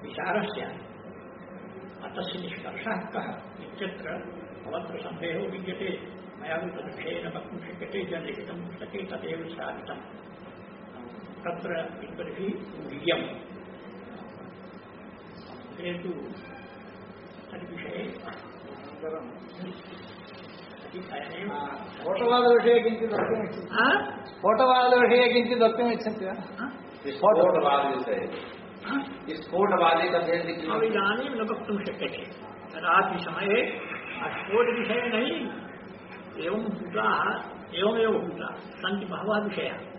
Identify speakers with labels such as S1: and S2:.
S1: विचारस्य तस्य निष्कर्षः कः इत्यत्र अवत्र सन्देहो विद्यते। मया तद्विषयेण वक्तुं शक्यते जनलिखितं पुस्तके तदेव स्थापितं तत्र विद्वद्भिः ऊह्यम् किन्तु तद्विषये
S2: स्फोटवादविषये किञ्चित् वक्तुमिच्छन्ति स्फोटवादविषये किञ्चित् वक्तुमिच्छन्ति वा?
S3: स्फोटवादविषये स्फोटवादे
S1: इदानीं न वक्तुं शक्यते। कदापि समये स्फोटविषये नहीं एवं भूताः एवमेव भूताः सन्ति बहवः विषयाः